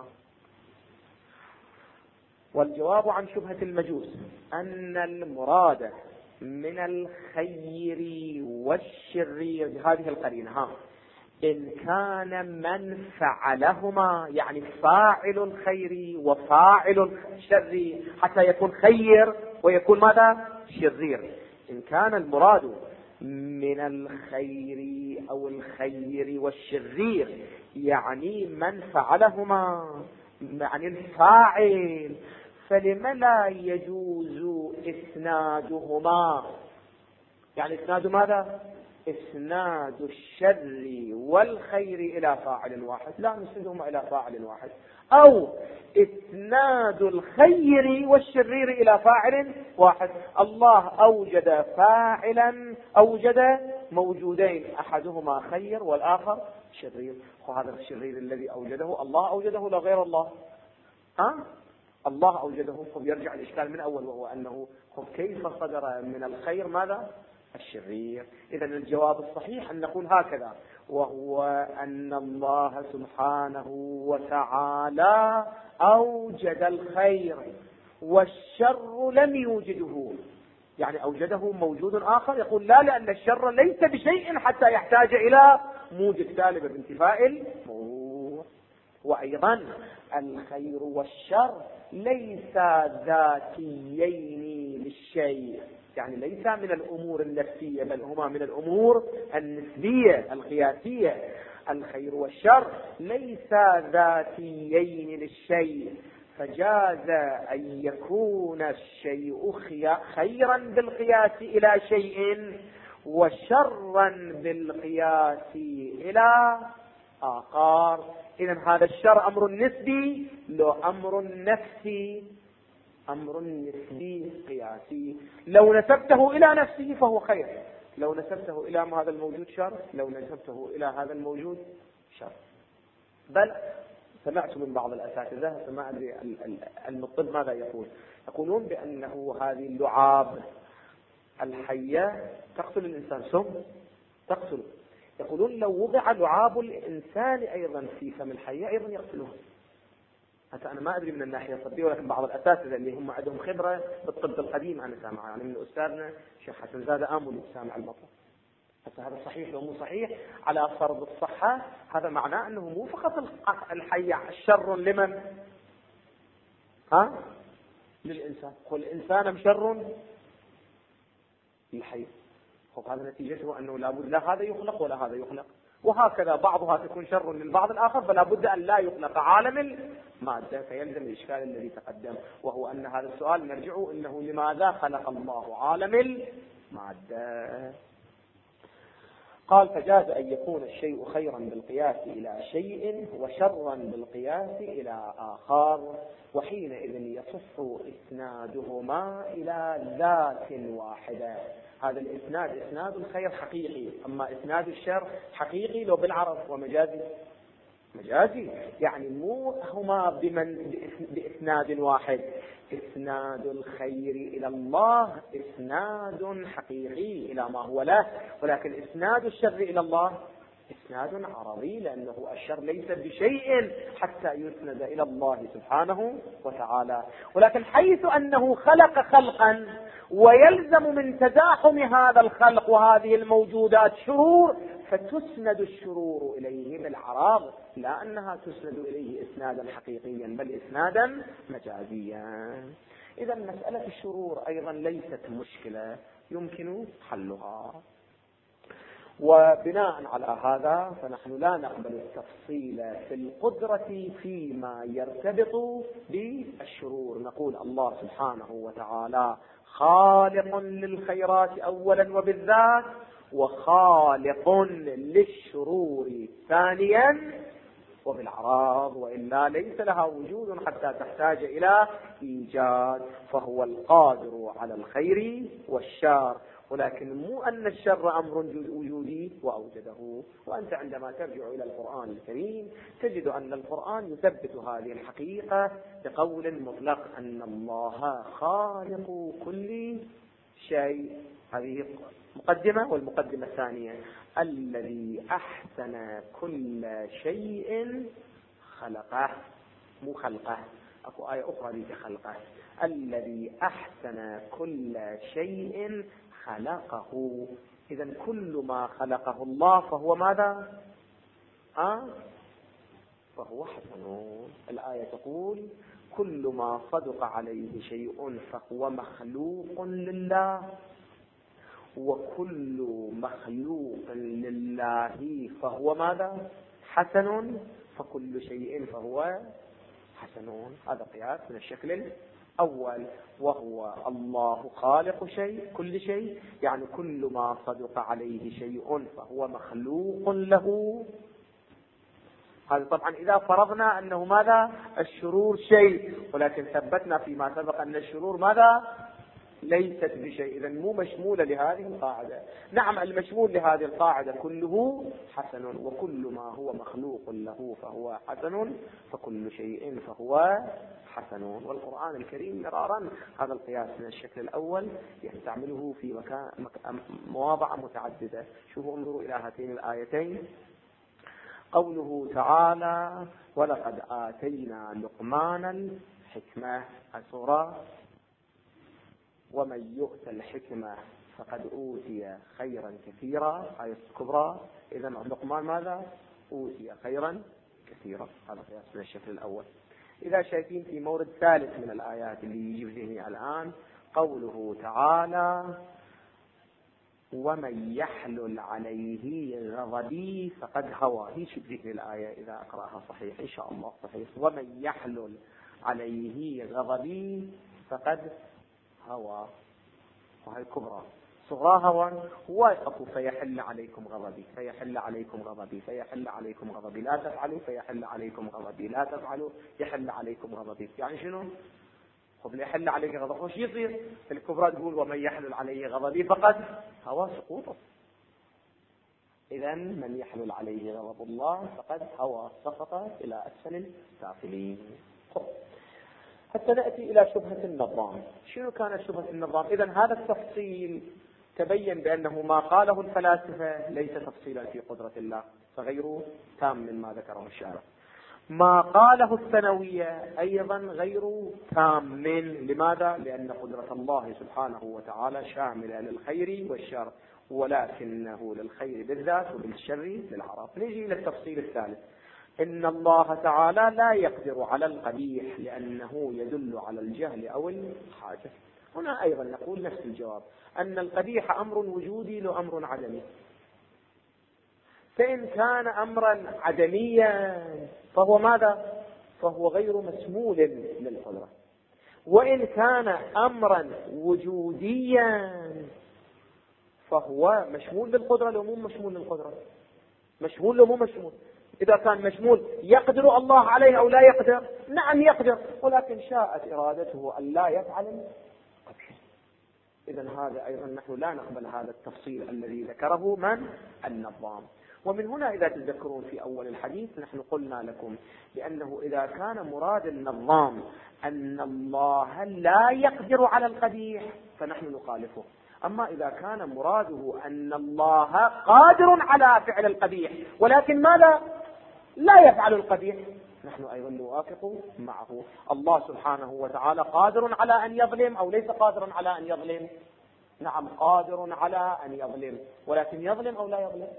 والجواب عن شبهة المجوس أن المراد من الخير والشرير بهذه القرينة إن كان من فعلهما، يعني فاعل الخير وفاعل الشر، حتى يكون خير ويكون ماذا؟ شرير. إن كان المراد من الخير أو الخير والشرير يعني من فعلهما، يعني الفاعل، فلم لا يجوز إسنادهما؟ يعني إسناد ماذا؟ إسناد الشر والخير إلى فاعل واحد، لا نسندهما إلى فاعل واحد. أو إسناد الخير والشرير إلى فاعل واحد. الله أوجد فاعلا، أوجد موجودين، أحدهما خير والآخر شرير. وهذا الشرير الذي أوجده الله أوجده لا غير الله. الله أوجده. يرجع الإشكال من أول، وهو أنه كيف صدر من الخير ماذا؟ الشرير. إذن الجواب الصحيح أن نقول هكذا، وهو أن الله سبحانه وتعالى أوجد الخير والشر لم يوجده، يعني أوجده موجود آخر. يقول لا، لأن الشر ليس بشيء حتى يحتاج إلى موجد سالب بانتفاء الموجود. وأيضا الخير والشر ليس ذاتيين للشيء، يعني ليس من الأمور النفسية، بل هما من الأمور النسبية القياسية. الخير والشر ليس ذاتيين للشيء، فجاز أن يكون الشيء خيرا بالقياس إلى شيء وشرا بالقياس إلى آخر. إذن هذا الشر أمر نسبي، لو أمر نفسي، أمر نسبي قياسي. لو نسبته إلى نفسه فهو خير، لو نسبته إلى هذا الموجود شر، لو نسبته إلى هذا الموجود شر. بل سمعت من بعض الأساتذة، ما أدري الطب ماذا يقولون بأنه هذه اللعاب الحية تقتل الإنسان، سم تقتل. يقولون لو وضع لعاب الإنسان أيضا في فم الحية أيضا يقتلها. حتى أنا ما أدري من الناحية الطبية، ولكن بعض الأساتذة اللي هم عندهم خبرة بالطب القديم أنا سامع، يعني من أستاذنا شيخ حسن زادة آمل سامع المطلب. حتى هذا صحيح لو مو صحيح على فرض الصحة، هذا معناه أنه مو فقط الحية الشر لمن للإنسان. قل الإنسان شر للحي، هذا نتيجته أنه لا بد لا هذا يخلق ولا هذا يخلق، وهكذا بعضها تكون شر للبعض الآخر، فلا بد أن لا يخلق عالم المادة، فيلزم الإشكال الذي تقدم، وهو أن هذا السؤال نرجع إنه لماذا خلق الله عالم المادة. قال فجاز أن يكون الشيء خيرا بالقياس إلى شيء وشرا بالقياس إلى آخر، وحينئذ يصح إسنادهما إلى ذات واحدة. هذا الإسناد إسناد الخير حقيقي، أما إسناد الشر حقيقي لو بالعرض ومجازي مجازي، يعني مو هما بإسناد واحد. إسناد الخير إلى الله إسناد حقيقي إلى ما هو له، ولكن إسناد الشر إلى الله إسناد عرضي، لأنه الشر ليس بشيء حتى يسند إلى الله سبحانه وتعالى. ولكن حيث أنه خلق خلقا ويلزم من تزاحم هذا الخلق وهذه الموجودات شرور، فتسند الشرور إليه بالعراض، لا أنها تسند إليه إسنادا حقيقيا بل إسنادا مجازيا. إذا مسألة الشرور أيضا ليست مشكلة يمكن حلها. وبناء على هذا فنحن لا نقبل التفصيل في القدرة فيما يرتبط بالشرور. نقول الله سبحانه وتعالى خالق للخيرات أولا وبالذات، وخالق للشرور ثانيا وبالأعراض، وإلا ليس لها وجود حتى تحتاج إلى إيجاد، فهو القادر على الخير والشر، ولكن مو أن الشر أمر وجودي وأوجده. وأنت عندما ترجع إلى القرآن الكريم تجد أن القرآن يثبت هذه الحقيقة بقول مطلق أن الله خالق كل شيء. هذه مقدمة، والمقدمة الثانية الذي أحسن كل شيء خلقه، مو خلقه، أكو آية أخرى دي خلقه، الذي أحسن كل شيء خلقه. إذن كل ما خلقه الله فهو ماذا؟ فهو حسن. الآية تقول كل ما صدق عليه شيء فهو مخلوق لله، وكل مخلوق لله فهو ماذا؟ حسن، فكل شيء فهو حسن. هذا قياس من الشكل الأول، وهو الله خالق شيء كل شيء، يعني كل ما صدق عليه شيء فهو مخلوق له. هذا طبعا إذا فرضنا أنه ماذا؟ الشرور شيء، ولكن ثبتنا فيما سبق أن الشرور ماذا؟ ليست بشيء، إذن مو مشمولة لهذه القاعدة. نعم المشمول لهذه القاعدة كله حسن، وكل ما هو مخلوق له فهو حسن، فكل شيء فهو حسن. والقرآن الكريم مرارا هذا القياس من الشكل الأول يستعمله في مواضع متعددة. شوفوا انظروا إلى هاتين الآيتين، قوله تعالى ولقد آتينا لقمان الحكمة، السورة ومن يؤت الحكمة فقد أوتي خيرا كثيرا، آية الكبرى. إذن لقمان ماذا؟ أوتي خيرا كثيرا. هذا قياس من الشكل الأول. إذا شايفين في مورد ثالث من الآيات اللي يجي ذهني الآن، قوله تعالى ومن يحلل عليه غضبي فقد هوى. هي شو ذهن الآية إذا أقرأها صحيح إن شاء الله صحيح. ومن يحلل عليه غضبي فقد هوى، وهي كبرى. صغرى هوى واقف فيحل عليكم غضبي، فيحل عليكم غضبي، فيحل عليكم غضبي، لا تفعلوا فيحل عليكم غضبي، لا تفعلوا يحل عليكم غضبي. يعني شنو؟ قبل يحل عليك غضب وش يصير؟ الكبرى تقول ومن يحلل عليه غضبي فقد هوى، سقوطه. إذن من يحلل عليه غضب الله فقد هوى، سقط إلى أسفل السافلين. حتى نأتي إلى شبهة النظام. شنو كانت شبهة النظام؟ إذن هذا التفصيل تبين بأنه ما قاله الفلاسفة ليس تفصيلا في قدرة الله، فغير تام مما ذكره الشارع. ما قاله الثانوية أيضا غير تام. لماذا؟ لأن قدرة الله سبحانه وتعالى شاملة للخير والشر، ولكنه للخير بالذات وبالشر للعرض. نجي إلى التفصيل الثالث. إن الله تعالى لا يقدر على القبيح لأنه يدل على الجهل أو الحاجة. هنا أيضا نقول نفس الجواب، أن القبيح أمر وجودي لأمر عدمي. فإن كان أمرا عدميا فهو ماذا؟ فهو غير مسمول للقدرة. وإن كان أمرا وجوديا فهو مشمول للقدرة لو مو مشمول للقدرة؟ مشمول لو مو مشمول؟ إذا كان مشمول يقدر الله عليه أو لا يقدر؟ نعم يقدر، ولكن شاءت إرادته أن لا يفعل القبيح. إذن هذا أيضا نحن لا نقبل هذا التفصيل الذي ذكره من؟ النظام. ومن هنا إذا تذكرون في أول الحديث نحن قلنا لكم بأنه إذا كان مراد النظام أن الله لا يقدر على القبيح فنحن نخالفه. أما إذا كان مراده أن الله قادر على فعل القبيح ولكن ماذا؟ لا يفعل القبيح، نحن أيضا نوافق معه. الله سبحانه وتعالى قادر على أن يظلم أو ليس قادرا على أن يظلم؟ نعم قادر على أن يظلم، ولكن يظلم أو لا يظلم؟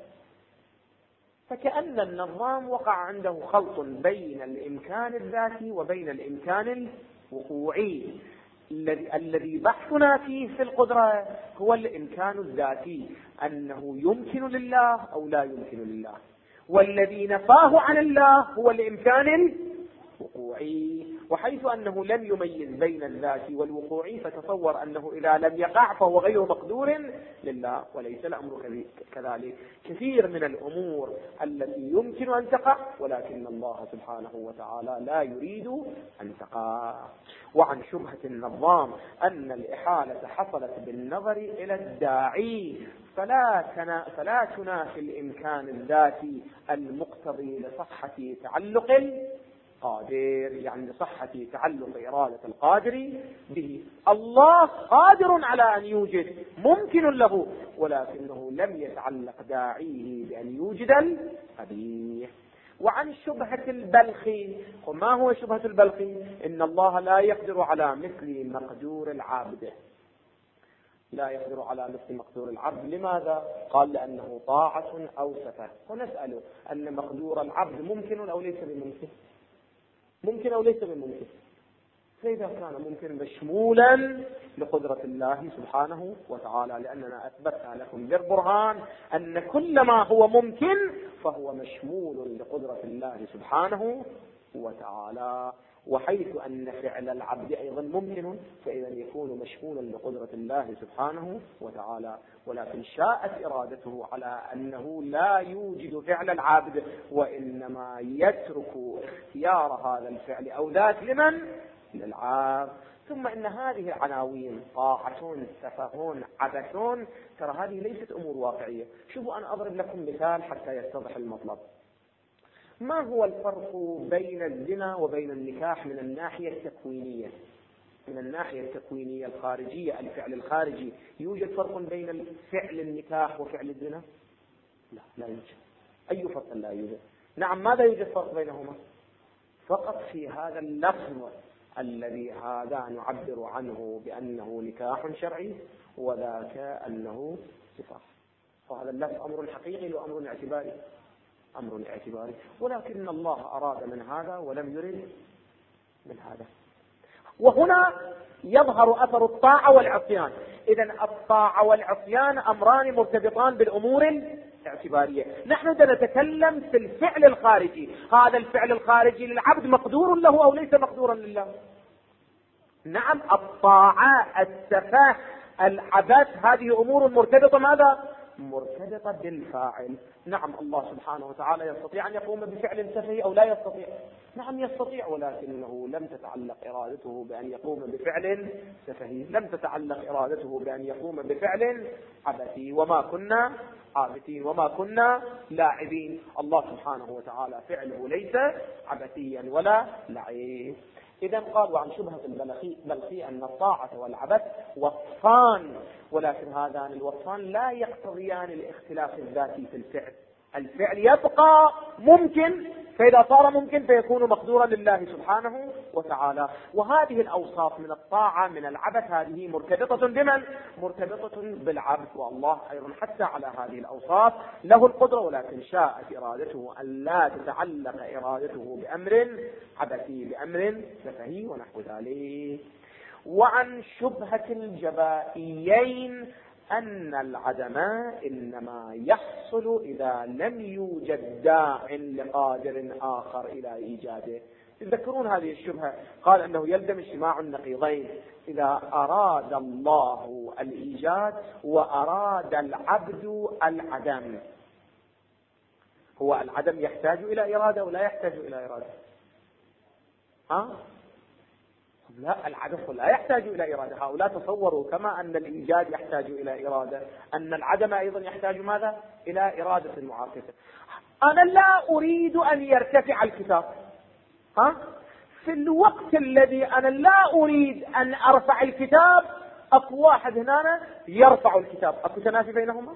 فكأن النظام وقع عنده خلط بين الإمكان الذاتي وبين الإمكان الوقوعي. الذي بحثنا فيه في القدرة هو الإمكان الذاتي، أنه يمكن لله أو لا يمكن لله، والذي نفاه عن الله هو الإمكان الوقوعي. وحيث أنه لم يميز بين الذاتي والوقوعي فتصور أنه إذا لم يقع فهو غير مقدور لله، وليس الأمر كذلك. كثير من الأمور التي يمكن أن تقع ولكن الله سبحانه وتعالى لا يريد أن تقع. وعن شبهة النظام أن الإحالة حصلت بالنظر إلى الداعي فلا تنافي الإمكان الذاتي المقتضي لصحة تعلق قادر، يعني لصحة تعلق إرادة القادر به. الله قادر على أن يوجد، ممكن له، ولكنه لم يتعلق داعيه بأن يوجد القبيح. وعن شبهة البلخي، وما هو شبهة البلخي؟ إن الله لا يقدر على مثل مقدور العبد. لا يقدر على مثل مقدور العبد، لماذا؟ قال لأنه طاعة أو سفه. ونسأله أن مقدور العبد ممكن أو ليس بممكن؟ ممكن أو ليس بممكن؟ فإذا كان ممكن مشمولا لقدرة الله سبحانه وتعالى، لأننا أثبتنا لكم بالبرهان أن كل ما هو ممكن فهو مشمول لقدرة الله سبحانه وتعالى. وحيث أن فعل العبد أيضا ممكن فإذا يكون مشمولا لقدرة الله سبحانه وتعالى، ولكن شاءت إرادته على أنه لا يوجد فعل العبد وإنما يترك اختيار هذا الفعل أو ذاك لمن؟ للعبد. ثم إن هذه العناوين طاعة، سفه، عبث، ترى هذه ليست أمور واقعية. شوفوا أنا أضرب لكم مثال حتى يتضح المطلب. ما هو الفرق بين الزنا وبين النكاح من الناحية التكوينية؟ من الناحية التكوينية الخارجية، الفعل الخارجي، يوجد فرق بين فعل النكاح وفعل الزنا؟ لا يوجد. أي فرق لا يوجد؟ نعم، ماذا يوجد فرق بينهما؟ فقط في هذا اللفظ الذي هذا نعبر عنه بأنه نكاح شرعي وذاك أنه سفاح. فهذا اللفظ أمر حقيقي وأمر اعتباري، أمر اعتباري، ولكن الله أراد من هذا ولم يرد من هذا. وهنا يظهر أثر الطاعة والعصيان. إذن الطاعة والعصيان أمران مرتبطان بالأمور الاعتبارية. نحن نتكلم في الفعل الخارجي. هذا الفعل الخارجي للعبد مقدور له أو ليس مقدورا لله؟ نعم، الطاعة، السفه، العبث، هذه أمور مرتبطة ماذا؟ مرتبطة بالفاعل. نعم، الله سبحانه وتعالى يستطيع أن يقوم بفعل سفهي أو لا يستطيع؟ نعم يستطيع، ولكنه لم تتعلق إرادته بأن يقوم بفعل سفهي، لم تتعلق إرادته بأن يقوم بفعل عبثي. وما كنا عابثين وما كنا لاعبين. الله سبحانه وتعالى فعله ليس عبثيا ولا لعيب. إذا قال وعن شبهة البلخي أن الطاعة والعبث وصفان، ولكن هذان الوصفان لا يقتضيان الاختلاف الذاتي في الفعل. الفعل يبقى ممكن، فإذا صار ممكن فيكون مقدورا لله سبحانه وتعالى. وهذه الأوصاف من الطاعة من العبث هذه مرتبطة بمن؟ مرتبطة بالعبد، والله أيضا حتى على هذه الأوصاف له القدرة، ولكن شاءت إرادته أن لا تتعلق إرادته بأمر عبثي، بأمر سفهي ونحو ذلك. وعن شبهة الجبائيين أن العدم إنما يحصل إذا لم يوجد داع لقادر آخر إلى إيجاده. تذكرون هذه الشبهة؟ قال أنه يلزم اجتماع النقيضين، إذا أراد الله الإيجاد وأراد العبد العدم. هو العدم يحتاج إلى إرادة ولا يحتاج إلى إرادة؟ لا، العدم لا يحتاج إلى إرادة. هؤلاء تصوروا كما أن الإيجاد يحتاج إلى إرادة أن العدم أيضا يحتاج ماذا؟ إلى إرادة معاكسة. أنا لا أريد أن يرتفع الكتاب، في الوقت الذي أنا لا أريد أن أرفع الكتاب أكو واحد هنا يرفع الكتاب، أكو تنافي بينهما؟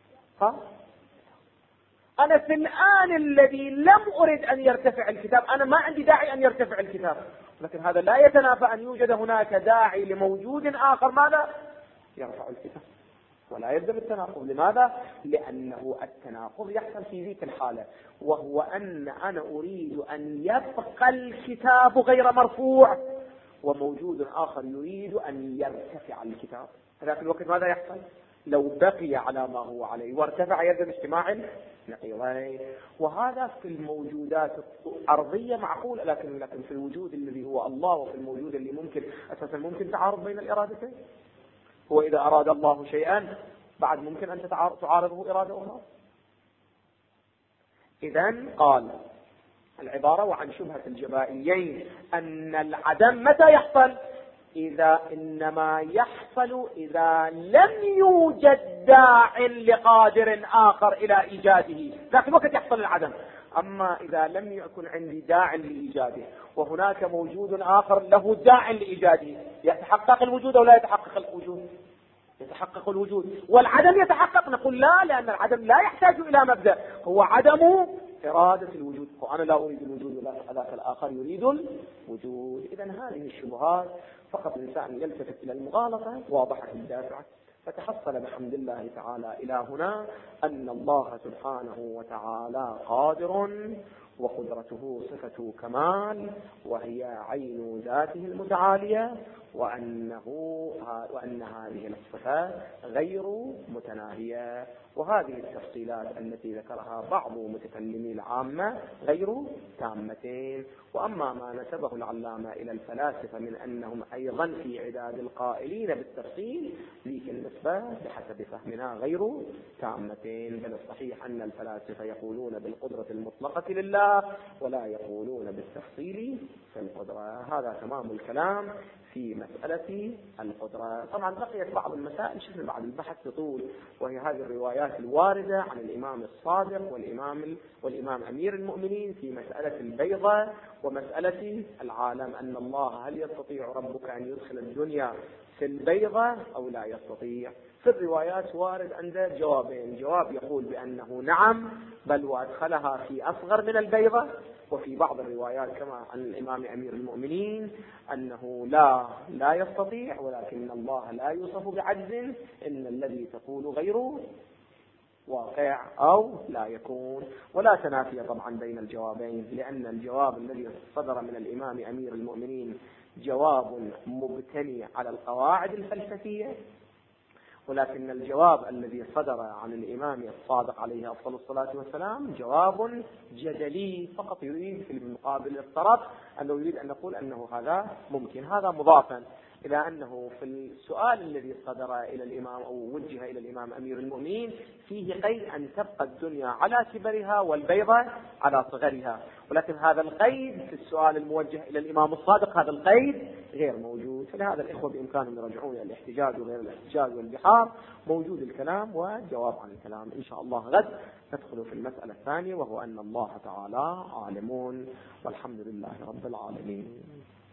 أنا في الآن الذي لم أرد أن يرتفع الكتاب أنا ما عندي داعي أن يرتفع الكتاب، لكن هذا لا يتنافى أن يوجد هناك داعي لموجود آخر ماذا؟ يرفع الكتاب، ولا يلزم التناقض. لماذا؟ لأنه التناقض يحصل في ذيك الحالة، وهو أن أنا أريد أن يبقى الكتاب غير مرفوع وموجود آخر يريد أن يرتفع الكتاب. هذا في الوقت ماذا يحصل؟ لو بقي على ما هو عليه وارتفع يلزم اجتماع النقيضين. وهذا في الموجودات الأرضية معقول، لكن في الوجود الذي هو الله وفي الموجود اللي ممكن أساسا ممكن تعارض بين الإرادتين. هو إذا أراد الله شيئا بعد ممكن أن تعارضه إرادة أخرى. إذن قال العبارة وعن شبهة الجبائيين أن العدم متى يحصل؟ إذا إنما يحصل إذا لم يوجد داع لقادر آخر إلى إيجاده، لكن وقت يحصل العدم. أما إذا لم يكن عندي داع لإيجاده وهناك موجود آخر له داع لإيجاده، يتحقق الوجود أو لا يتحقق الوجود؟ يتحقق الوجود. والعدم يتحقق؟ نقول لا، لأن العدم لا يحتاج إلى مبدأ، هو عدم إرادة الوجود، وأنا لا أريد الوجود وذاك الآخر يريد الوجود. إذن هذه الشبهات فقط الإنسان يلتفت إلى المغالطة واضحة الدافعة، فتحصل بحمد الله تعالى إلى هنا أن الله سبحانه وتعالى قادر، وقدرته صفة كمال وهي عين ذاته المتعالية، وأن هذه الصفات غير متناهية. وهذه التفصيلات التي ذكرها بعض متكلمي العامة غير تامتين. وأما ما نسبه العلامة إلى الفلاسفة من أنهم أيضا في عداد القائلين بالتفصيل، ذيك النسبة بحسب فهمنا غير تامتين، بل الصحيح أن الفلاسفة يقولون بالقدرة المطلقة لله ولا يقولون بالتفصيل في القدرة. هذا تمام الكلام في مسألة القدرة. طبعا بقيت بعض المسائل شفنا بعد البحث تطول، وهي هذه الروايات الواردة عن الإمام الصادق والإمام أمير المؤمنين في مسألة البيضة ومسألة العالم، أن الله هل يستطيع ربك أن يدخل الدنيا في البيضة أو لا يستطيع؟ في الروايات وارد عنده جوابين، جواب يقول بأنه نعم بل وأدخلها في أصغر من البيضة، وفي بعض الروايات كما عن الإمام أمير المؤمنين أنه لا يستطيع، ولكن الله لا يوصف بعجز، إن الذي تقول غيره واقع أو لا يكون. ولا تنافي طبعا بين الجوابين، لأن الجواب الذي صدر من الإمام أمير المؤمنين جواب مبتني على القواعد الفلسفية، ولكن الجواب الذي صدر عن الإمام الصادق عليه أفضل الصلاة والسلام جواب جدلي، فقط يريد في المقابل الطرف أنه يريد أن نقول أنه هذا ممكن. هذا مضافا إلى أنه في السؤال الذي صدر إلى الإمام أو وجه إلى الإمام أمير المؤمنين فيه قيد أن تبقى الدنيا على كبرها والبيضة على صغرها، ولكن هذا القيد في السؤال الموجه إلى الإمام الصادق هذا القيد غير موجود. فلهذا الإخوة بإمكانهم يرجعون إلى الاحتجاج وغير الاحتجاج والبحار، موجود الكلام والجواب عن الكلام. إن شاء الله غد ندخل في المسألة الثانية، وهو أن الله تعالى عالمون، والحمد لله رب العالمين.